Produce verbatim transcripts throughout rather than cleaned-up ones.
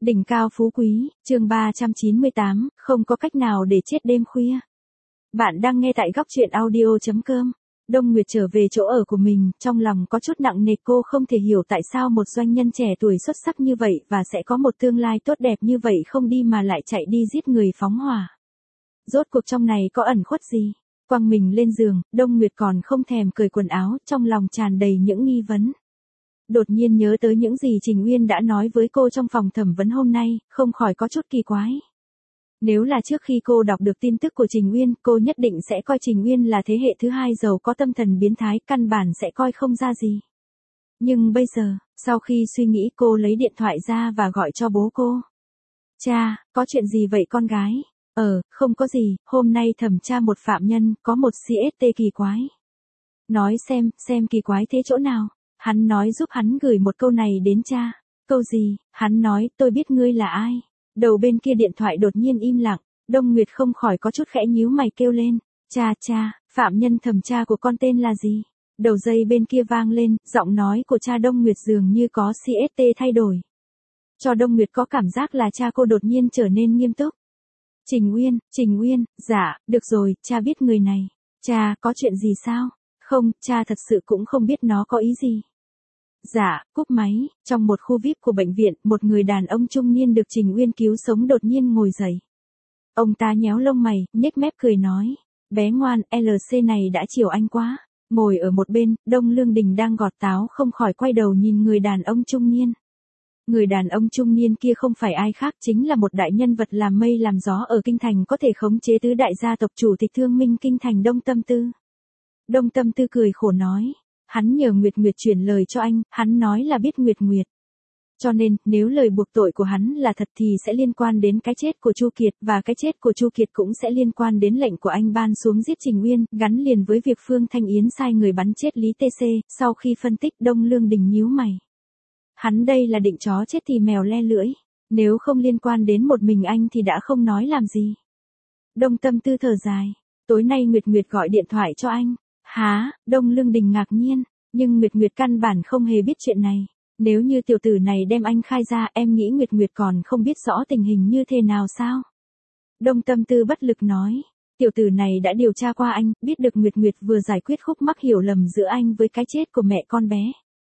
Đỉnh cao phú quý, chương ba trăm chín mươi tám, không có cách nào để chết đêm khuya. Bạn đang nghe tại góc truyện audio chấm com. Đông Nguyệt trở về chỗ ở của mình, trong lòng có chút nặng nề, cô không thể hiểu tại sao một doanh nhân trẻ tuổi xuất sắc như vậy và sẽ có một tương lai tốt đẹp như vậy không đi mà lại chạy đi giết người phóng hỏa. Rốt cuộc trong này có ẩn khuất gì? Quăng mình lên giường, Đông Nguyệt còn không thèm cởi quần áo, trong lòng tràn đầy những nghi vấn. Đột nhiên nhớ tới những gì Trình Uyên đã nói với cô trong phòng thẩm vấn hôm nay, không khỏi có chút kỳ quái. Nếu là trước khi cô đọc được tin tức của Trình Uyên, cô nhất định sẽ coi Trình Uyên là thế hệ thứ hai giàu có tâm thần biến thái, căn bản sẽ coi không ra gì. Nhưng bây giờ, sau khi suy nghĩ, cô lấy điện thoại ra và gọi cho bố cô. Cha, có chuyện gì vậy con gái? Ờ, không có gì, hôm nay thẩm tra một phạm nhân, có một xê ét tê kỳ quái. Nói xem, xem kỳ quái thế chỗ nào? Hắn nói giúp hắn gửi một câu này đến cha. Câu gì? Hắn nói, tôi biết ngươi là ai. Đầu bên kia điện thoại đột nhiên im lặng, Đông Nguyệt không khỏi có chút khẽ nhíu mày kêu lên. Cha cha, phạm nhân thẩm tra của con tên là gì? Đầu dây bên kia vang lên, giọng nói của cha Đông Nguyệt dường như có xê ét tê thay đổi. Cho Đông Nguyệt có cảm giác là cha cô đột nhiên trở nên nghiêm túc. Trình Uyên, Trình Uyên, dạ, được rồi, cha biết người này. Cha, có chuyện gì sao? Không, cha thật sự cũng không biết nó có ý gì. Dạ, cúp máy, trong một khu vi ai pi của bệnh viện, một người đàn ông trung niên được Trình Uyên cứu sống đột nhiên ngồi dậy. Ông ta nhéo lông mày, nhếch mép cười nói, bé ngoan, lờ xê này đã chiều anh quá. Ngồi ở một bên, Đông Lương Đình đang gọt táo không khỏi quay đầu nhìn người đàn ông trung niên. Người đàn ông trung niên kia không phải ai khác, chính là một đại nhân vật làm mây làm gió ở kinh thành, có thể khống chế tứ đại gia tộc chủ tịch Thương Minh kinh thành Đông Tâm Tư. Đông Tâm Tư cười khổ nói, hắn nhờ Nguyệt Nguyệt chuyển lời cho anh, hắn nói là biết Nguyệt Nguyệt. Cho nên, nếu lời buộc tội của hắn là thật thì sẽ liên quan đến cái chết của Chu Kiệt, và cái chết của Chu Kiệt cũng sẽ liên quan đến lệnh của anh ban xuống giết Trình Uyên, gắn liền với việc Phương Thanh Yến sai người bắn chết Lý tê xê. Sau khi phân tích, Đông Lương Đình nhíu mày. Hắn đây là định chó chết thì mèo le lưỡi, nếu không liên quan đến một mình anh thì đã không nói làm gì. Đông Tâm Tư thở dài, tối nay Nguyệt Nguyệt gọi điện thoại cho anh. Hả? Đông Lương Đình ngạc nhiên, nhưng Nguyệt Nguyệt căn bản không hề biết chuyện này. Nếu như tiểu tử này đem anh khai ra, em nghĩ Nguyệt Nguyệt còn không biết rõ tình hình như thế nào sao? Đông Tâm Tư bất lực nói, tiểu tử này đã điều tra qua anh, biết được Nguyệt Nguyệt vừa giải quyết khúc mắc hiểu lầm giữa anh với cái chết của mẹ con bé.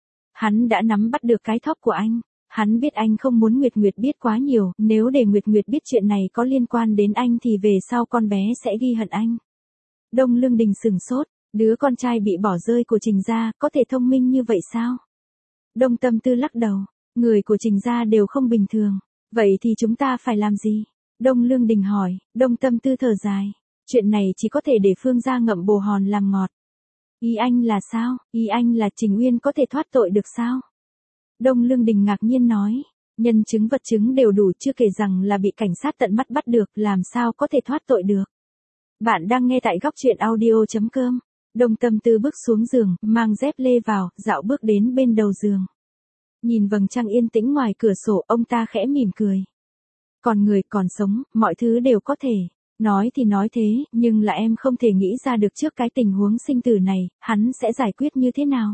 Hắn đã nắm bắt được cái thóp của anh. Hắn biết anh không muốn Nguyệt Nguyệt biết quá nhiều, nếu để Nguyệt Nguyệt biết chuyện này có liên quan đến anh thì về sau con bé sẽ ghi hận anh. Đông Lương Đình sừng sốt, đứa con trai bị bỏ rơi của Trình gia, có thể thông minh như vậy sao? Đông Tâm Tư lắc đầu, người của Trình gia đều không bình thường. Vậy thì chúng ta phải làm gì? Đông Lương Đình hỏi. Đông Tâm Tư thở dài, chuyện này chỉ có thể để Phương gia ngậm bồ hòn làm ngọt. Ý anh là sao? Ý anh là Trình Uyên có thể thoát tội được sao? Đông Lương Đình ngạc nhiên nói, nhân chứng vật chứng đều đủ, chưa kể rằng là bị cảnh sát tận mắt bắt được, làm sao có thể thoát tội được? Bạn đang nghe tại góc truyện audio chấm com. Đông Tâm Tư bước xuống giường, mang dép lê vào, dạo bước đến bên đầu giường. Nhìn vầng trăng yên tĩnh ngoài cửa sổ, ông ta khẽ mỉm cười. Còn người còn sống, mọi thứ đều có thể. Nói thì nói thế, nhưng là em không thể nghĩ ra được trước cái tình huống sinh tử này, hắn sẽ giải quyết như thế nào.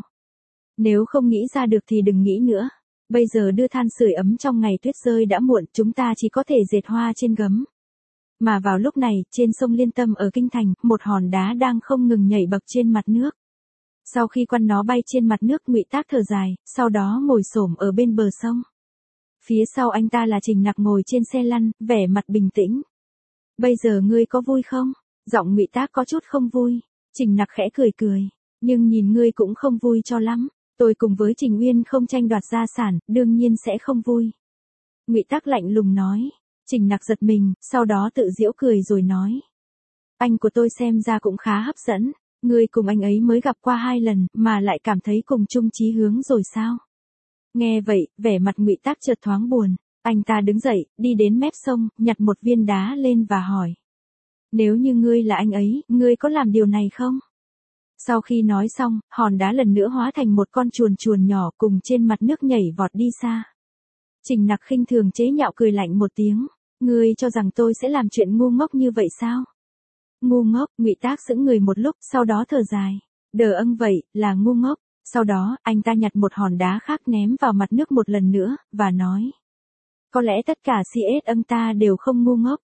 Nếu không nghĩ ra được thì đừng nghĩ nữa. Bây giờ đưa than sưởi ấm trong ngày tuyết rơi đã muộn, chúng ta chỉ có thể dệt hoa trên gấm. Mà vào lúc này, trên sông Liên Tâm ở Kinh Thành, một hòn đá đang không ngừng nhảy bật trên mặt nước. Sau khi quăng nó bay trên mặt nước, Ngụy Tác thở dài, sau đó ngồi xổm ở bên bờ sông. Phía sau anh ta là Trình Nặc ngồi trên xe lăn, vẻ mặt bình tĩnh. Bây giờ ngươi có vui không? Giọng Ngụy Tác có chút không vui. Trình Nặc khẽ cười cười, nhưng nhìn ngươi cũng không vui cho lắm. Tôi cùng với Trình Uyên không tranh đoạt gia sản, đương nhiên sẽ không vui. Ngụy Tác lạnh lùng nói. Trình Nặc giật mình, sau đó tự giễu cười rồi nói. Anh của tôi xem ra cũng khá hấp dẫn, ngươi cùng anh ấy mới gặp qua hai lần, mà lại cảm thấy cùng chung chí hướng rồi sao? Nghe vậy, vẻ mặt Ngụy Tác chợt thoáng buồn, anh ta đứng dậy, đi đến mép sông, nhặt một viên đá lên và hỏi. Nếu như ngươi là anh ấy, ngươi có làm điều này không? Sau khi nói xong, hòn đá lần nữa hóa thành một con chuồn chuồn nhỏ cùng trên mặt nước nhảy vọt đi xa. Trình Nặc khinh thường chế nhạo cười lạnh một tiếng. Ngươi cho rằng tôi sẽ làm chuyện ngu ngốc như vậy sao? Ngu ngốc, Ngụy Tác sững người một lúc, sau đó thở dài. Đờ âng vậy, là ngu ngốc. Sau đó, anh ta nhặt một hòn đá khác ném vào mặt nước một lần nữa, và nói. Có lẽ tất cả xê ét âng ta đều không ngu ngốc.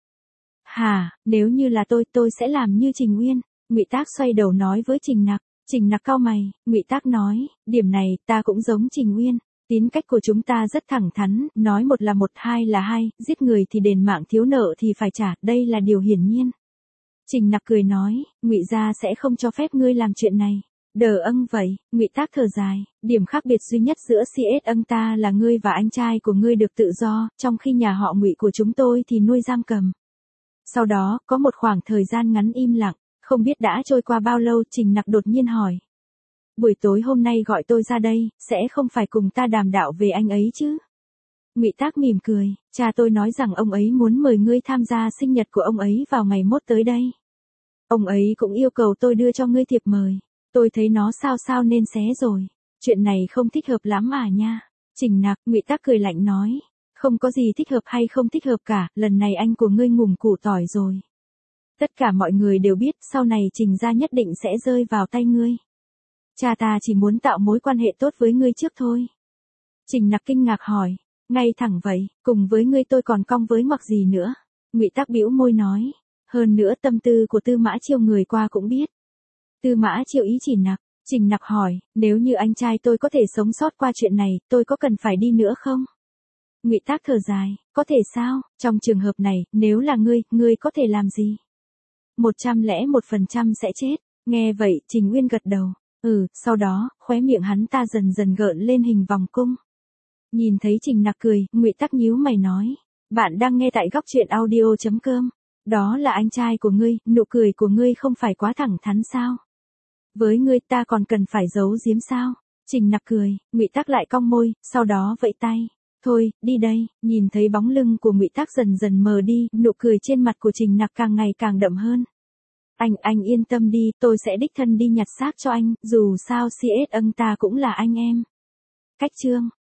Hà, nếu như là tôi, tôi sẽ làm như Trình Uyên. Ngụy Tác xoay đầu nói với Trình Nặc. Trình Nặc cau mày, Ngụy Tác nói, điểm này ta cũng giống Trình Uyên. Tính cách của chúng ta rất thẳng thắn, nói một là một, hai là hai, giết người thì đền mạng, thiếu nợ thì phải trả, đây là điều hiển nhiên. Trình Nặc cười nói, Ngụy gia sẽ không cho phép ngươi làm chuyện này. Đờ âng vậy, Ngụy Tác thở dài, điểm khác biệt duy nhất giữa xê ét âng ta là ngươi và anh trai của ngươi được tự do, trong khi nhà họ Ngụy của chúng tôi thì nuôi giam cầm. Sau đó, có một khoảng thời gian ngắn im lặng, không biết đã trôi qua bao lâu, Trình Nặc đột nhiên hỏi. Buổi tối hôm nay gọi tôi ra đây, sẽ không phải cùng ta đàm đạo về anh ấy chứ? Ngụy Tác mỉm cười, cha tôi nói rằng ông ấy muốn mời ngươi tham gia sinh nhật của ông ấy vào ngày mốt tới đây. Ông ấy cũng yêu cầu tôi đưa cho ngươi thiệp mời. Tôi thấy nó sao sao nên xé rồi. Chuyện này không thích hợp lắm à nha. Trình Nặc, Ngụy Tác cười lạnh nói. Không có gì thích hợp hay không thích hợp cả, lần này anh của ngươi ngủm củ tỏi rồi. Tất cả mọi người đều biết sau này Trình gia nhất định sẽ rơi vào tay ngươi. Cha ta chỉ muốn tạo mối quan hệ tốt với ngươi trước thôi. Trình Nặc kinh ngạc hỏi. Ngay thẳng vậy, cùng với ngươi tôi còn cong với ngoặc gì nữa. Ngụy Tác bĩu môi nói. Hơn nữa tâm tư của Tư Mã Chiêu người qua cũng biết. Tư Mã Chiêu ý chỉ Nặc. Trình Nặc hỏi, nếu như anh trai tôi có thể sống sót qua chuyện này, tôi có cần phải đi nữa không? Ngụy Tác thở dài, có thể sao, trong trường hợp này, nếu là ngươi, ngươi có thể làm gì? Một trăm lẻ một phần trăm sẽ chết. Nghe vậy, Trình Uyên gật đầu. Ừ, sau đó, khóe miệng hắn ta dần dần gợn lên hình vòng cung. Nhìn thấy Trình Nặc cười, Ngụy Tác nhíu mày nói. Bạn đang nghe tại góc truyện audio chấm com. Đó là anh trai của ngươi, nụ cười của ngươi không phải quá thẳng thắn sao? Với ngươi ta còn cần phải giấu giếm sao? Trình Nặc cười, Ngụy Tác lại cong môi, sau đó vẫy tay. Thôi, đi đây, nhìn thấy bóng lưng của Ngụy Tác dần dần mờ đi, nụ cười trên mặt của Trình Nặc càng ngày càng đậm hơn. Anh, anh yên tâm đi, tôi sẽ đích thân đi nhặt xác cho anh, dù sao xê ét âng ta cũng là anh em. Cách chương